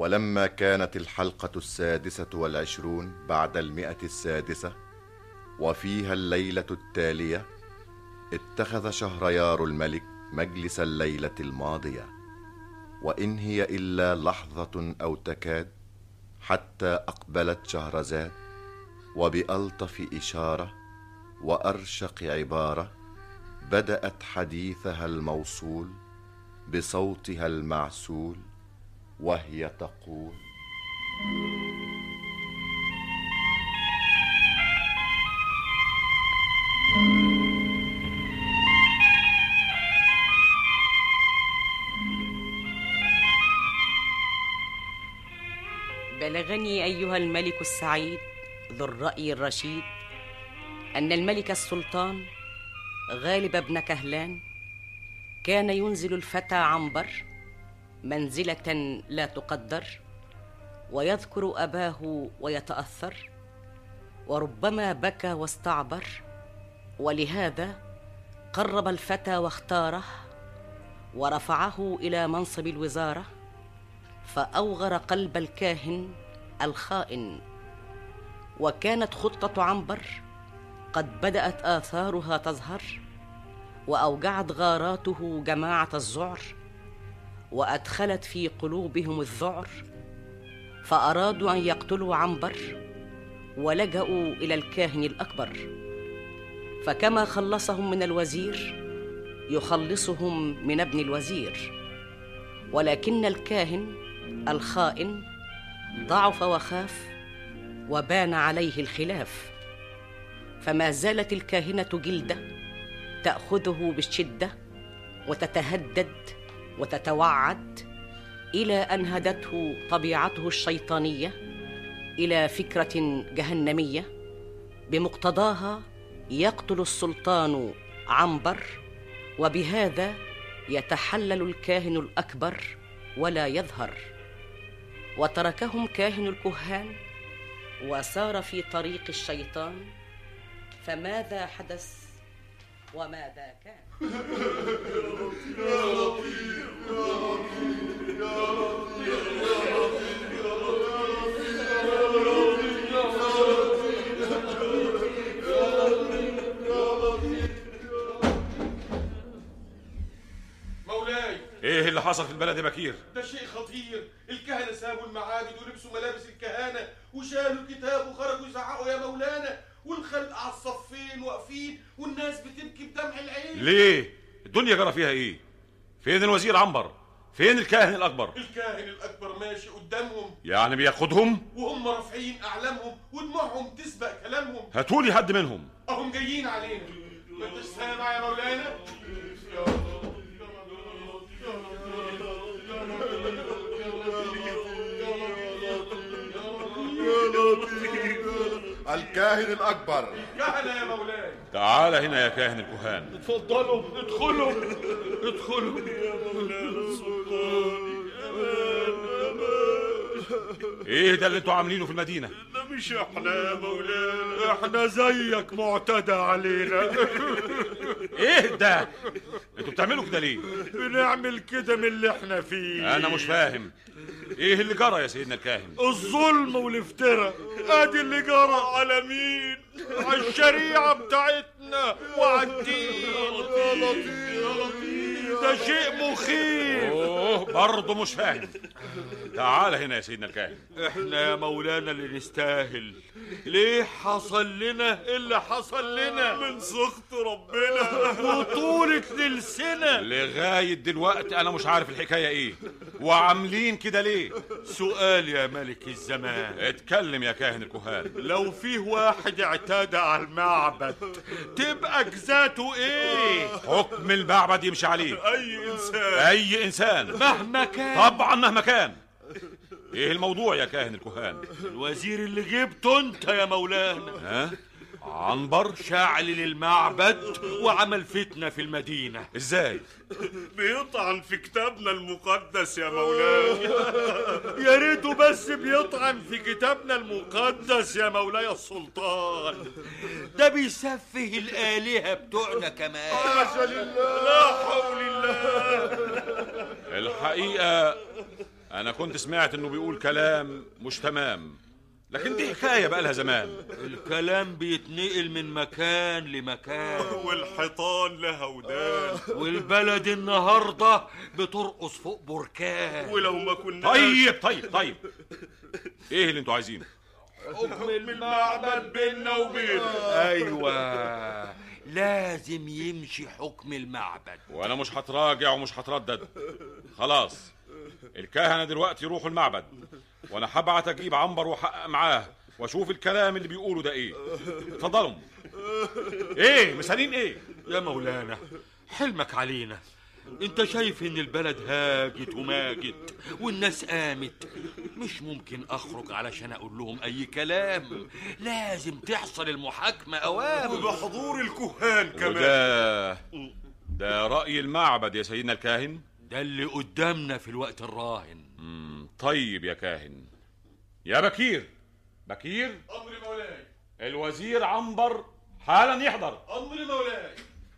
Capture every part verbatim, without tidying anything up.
ولما كانت الحلقة السادسة والعشرون بعد المئة السادسة وفيها الليلة التالية، اتخذ شهريار الملك مجلس الليلة الماضية، وإن هي إلا لحظة أو تكاد حتى أقبلت شهرزاد، وبألطف إشارة وأرشق عبارة بدأت حديثها الموصول بصوتها المعسول، وهي تقول: بلغني أيها الملك السعيد ذو الرأي الرشيد أن الملك السلطان غالب بن كهلان كان ينزل الفتى عنبر منزلة لا تقدر، ويذكر أباه ويتأثر، وربما بكى واستعبر، ولهذا قرب الفتى واختاره ورفعه إلى منصب الوزارة، فأوغر قلب الكاهن الخائن. وكانت خطة عنبر قد بدأت آثارها تظهر، وأوجعت غاراته جماعة الذعر، وأدخلت في قلوبهم الذعر، فأرادوا أن يقتلوا عنبر، ولجأوا إلى الكاهن الأكبر، فكما خلصهم من الوزير يخلصهم من ابن الوزير. ولكن الكاهن الخائن ضعف وخاف، وبان عليه الخلاف، فما زالت الكاهنة جلدة تأخذه بالشدة وتتهدد وتتوعد، إلى أن هدته طبيعته الشيطانية إلى فكرة جهنمية بمقتضاها يقتل السلطان عنبر، وبهذا يتحلل الكاهن الأكبر ولا يظهر. وتركهم كاهن الكهان وسار في طريق الشيطان، فماذا حدث وماذا كان؟ يا لطيف يا لطيف يا لطيف يا لطيف يا لطيف. مولاي، ايه اللي حصل في البلد يا بكير؟ ده شيء خطير. الكهنة سابوا المعابد ولبسوا ملابس الكهانة وشالوا الكتاب وخرجوا يزعقوا يا مولانا، والخلق على الصفين واقفين والناس بتبكي بدمع العين. ليه؟ الدنيا جرى فيها ايه؟ فين الوزير عنبر؟ فين الكاهن الأكبر؟ الكاهن الأكبر ماشي قدامهم، يعني بياخدهم وهم رافعين أعلامهم ودموعهم تسبق كلامهم. هاتولي حد منهم. أهم جايين علينا. ما انتش سامع يا مولانا؟ الكاهن الأكبر. كهنة يا مولاي. تعال هنا يا كاهن الكهان. اتفضلوا ادخلوا ادخلوا يا مولانا السلطان. ايه ده اللي انتوا عاملينه في المدينة؟ ده مش احنا يا مولانا، احنا زيك معتدى علينا. ايه ده؟ انتوا بتعملوا كده ليه؟ بنعمل كده من اللي احنا فيه. انا مش فاهم ايه اللي جرى يا سيدنا الكاهن؟ الظلم والافتراء، ادي اللي جرى. على مين؟ على الشريعة بتاعتنا وعلى الدين. يا لطيف يا لطيف، ده شيء مخيف. اوه برضه مش فاهم. تعال هنا يا سيدنا الكاهن. احنا يا مولانا اللي نستاهل. ليه حصل لنا اللي حصل لنا؟ من سخط ربنا وطولة للسنة. لغاية دلوقتي انا مش عارف الحكاية ايه، وعاملين كده ليه؟ سؤال يا ملك الزمان. اتكلم يا كاهن الكهان. لو فيه واحد اعتدى على المعبد تبقى جزاته ايه؟ حكم المعبد يمشي عليه. اي انسان اي انسان مهما كان. طبعا مهما كان. ايه الموضوع يا كاهن الكهان؟ الوزير اللي جبته انت يا مولانا، ها؟ عنبر شعل للمعبد وعمل فتنة في المدينة. ازاي؟ بيطعن في كتابنا المقدس يا مولاي. يا ريته بس بيطعن في كتابنا المقدس يا مولاي السلطان، ده بيسفه الآلهة بتوعنا كمان. حاشا لله، لا حول الله. الحقيقة انا كنت سمعت انه بيقول كلام مش تمام، لكن دي حكايه بقى لها زمان. الكلام بيتنقل من مكان لمكان والحيطان لها ودان، والبلد النهارده بترقص فوق بركان. ولو ما كنا طيب طيب طيب ايه اللي انتوا عايزينه؟ حكم المعبد بيننا وبينه. ايوه، لازم يمشي حكم المعبد. وانا مش هتراجع ومش هتردد. خلاص الكهنه دلوقتي يروحوا المعبد، وانا هبعت اجيب عنبر واحقق معاه واشوف الكلام اللي بيقوله ده ايه. اتفضلوا. ايه مسالين ايه يا مولانا؟ حلمك علينا. انت شايف ان البلد هاجت وماجت والناس قامت. مش ممكن اخرج علشان اقول لهم اي كلام، لازم تحصل المحاكمة اوام وبحضور الكهان كمان. وده ده رأي المعبد يا سيدنا الكاهن؟ ده اللي قدامنا في الوقت الراهن. مم. طيب يا كاهن. يا بكير بكير، امر مولاي. الوزير عنبر حالا يحضر. امر مولاي.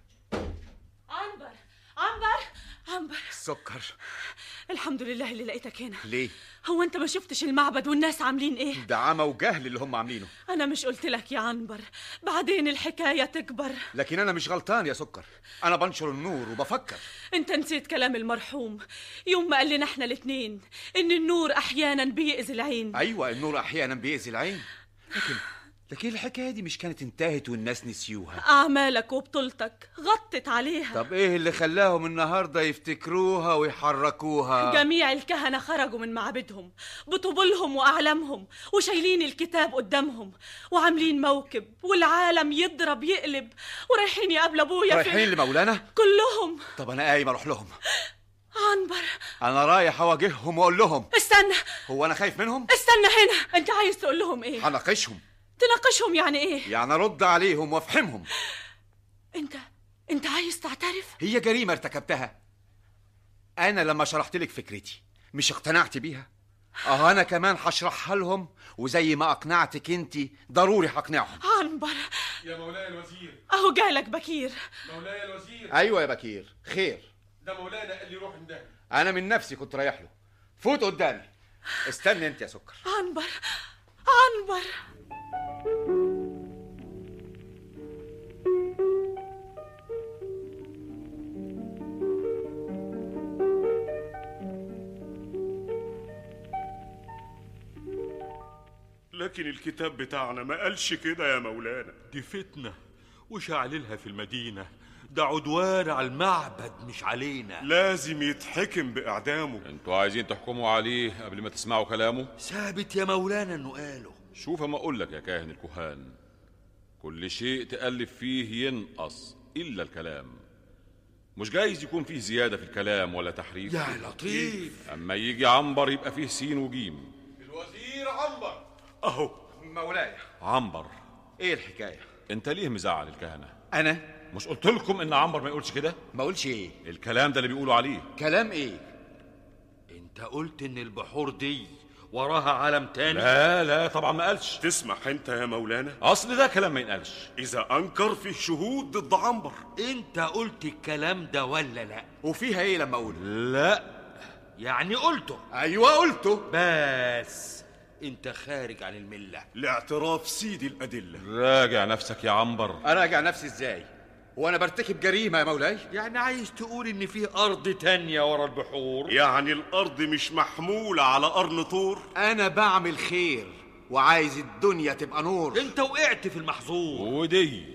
عنبر عنبر عنبر. سكر. الحمد لله اللي لقيتك هنا. ليه؟ هو انت ما شفتش المعبد والناس عاملين ايه؟ ده عمى وجهل اللي هم عاملينه. انا مش قلت لك يا عنبر بعدين الحكاية تكبر؟ لكن انا مش غلطان يا سكر، انا بنشر النور وبفكر. انت نسيت كلام المرحوم يوم ما قال لنا احنا الاتنين ان النور احيانا بيأذي العين. ايوه النور احيانا بيأذي العين، لكن لكن الحكايه دي مش كانت انتهت والناس نسيوها؟ اعمالك وبطولتك غطت عليها. طب ايه اللي خلاهم النهارده يفتكروها ويحركوها؟ جميع الكهنة خرجوا من معابدهم بطبولهم واعلامهم وشايلين الكتاب قدامهم وعاملين موكب والعالم يضرب يقلب ورايحين يقابل ابويا. رايحين لمولانا كلهم. طب انا قايم اروح لهم. عنبر انا رايح اواجههم واقول لهم. استنى. هو انا خايف منهم؟ استنى هنا. انت عايز تقول لهم ايه؟ هناقشهم. تناقشهم يعني ايه؟ يعني ارد عليهم وافهمهم. انت انت عايز تعترف؟ هي جريمه ارتكبتها. انا لما شرحت لك فكرتي مش اقتنعت بيها؟ اه انا كمان هشرحها لهم، وزي ما اقنعتك انتي ضروري هقنعهم. عنبر. يا مولاي الوزير. اهو جالك بكير. مولاي الوزير. ايوه يا بكير، خير؟ ده مولانا قال لي روح عنده. انا من نفسي كنت رايح له. فوت قدامي. استنى انت يا سكر. عنبر عنبر. لكن الكتاب بتاعنا ما قالش كده يا مولانا. دي فتنة وشعللها في المدينة. ده عدوان على المعبد مش علينا. لازم يتحكم بإعدامه. انتوا عايزين تحكموا عليه قبل ما تسمعوا كلامه؟ ثابت يا مولانا انه قاله. شوف ما اقول لك يا كاهن الكهان، كل شيء تألف فيه ينقص إلا الكلام. مش جايز يكون فيه زيادة في الكلام ولا تحريف. يا لطيف. أما يجي عنبر يبقى فيه سين وجيم. الوزير عنبر أهو. مولاي. عنبر، ايه الحكايه؟ انت ليه مزعل الكهنة؟ انا مش قلت لكم ان عنبر ما يقولش كده؟ ما اقولش ايه؟ الكلام ده اللي بيقولوا عليه. كلام ايه؟ انت قلت ان البحور دي وراها عالم تاني. لا لا طبعا ما قالش. تسمح انت يا مولانا؟ اصل ده كلام ما ينقالش. اذا انكر فيه شهود ضد عنبر. انت قلت الكلام ده ولا لا؟ وفيها ايه لما اقول؟ لا يعني قلته. ايوه قلته. بس انت خارج عن الملة. لاعتراف سيدي الأدلة. راجع نفسك يا عنبر. اراجع نفسي ازاي وانا برتكب جريمه يا مولاي؟ يعني عايز تقول ان في ارض تانية ورا البحور؟ يعني الارض مش محمولة على قرن طور؟ انا بعمل خير وعايز الدنيا تبقى نور. انت وقعت في المحظور. ودي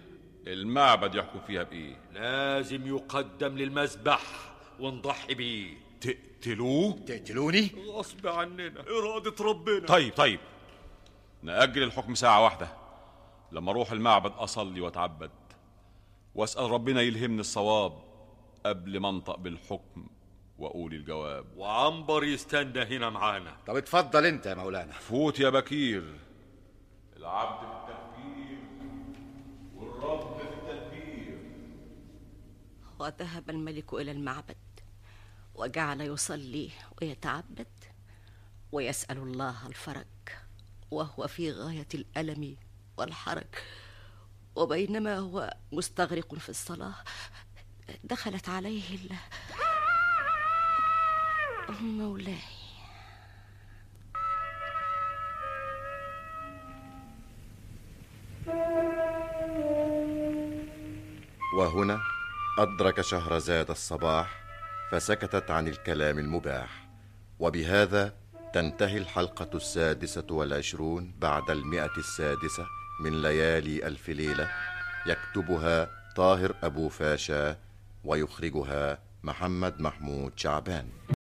المعبد يحكم فيها بايه؟ لازم يقدم للمذبح ونضحي بيه. تقتلوه؟ تقتلوني؟ غصب عننا. إرادة ربنا. طيب طيب نأجل الحكم ساعة واحدة لما اروح المعبد اصلي واتعبد واسأل ربنا يلهمني الصواب قبل ما انطق بالحكم واقول الجواب. وعنبر يستنى هنا معانا. طب اتفضل انت يا مولانا. فوت يا بكير. العبد في التفكير والرب في التدبير. وذهب الملك إلى المعبد وجعل يصلي ويتعبد ويسأل الله الفرج وهو في غاية الألم والحرج. وبينما هو مستغرق في الصلاة دخلت عليه ال... مولاي. وهنا أدرك شهرزاد الصباح فسكتت عن الكلام المباح. وبهذا تنتهي الحلقة السادسة والعشرون بعد المئة السادسة من ليالي ألف ليلة، يكتبها طاهر أبو فاشا ويخرجها محمد محمود شعبان.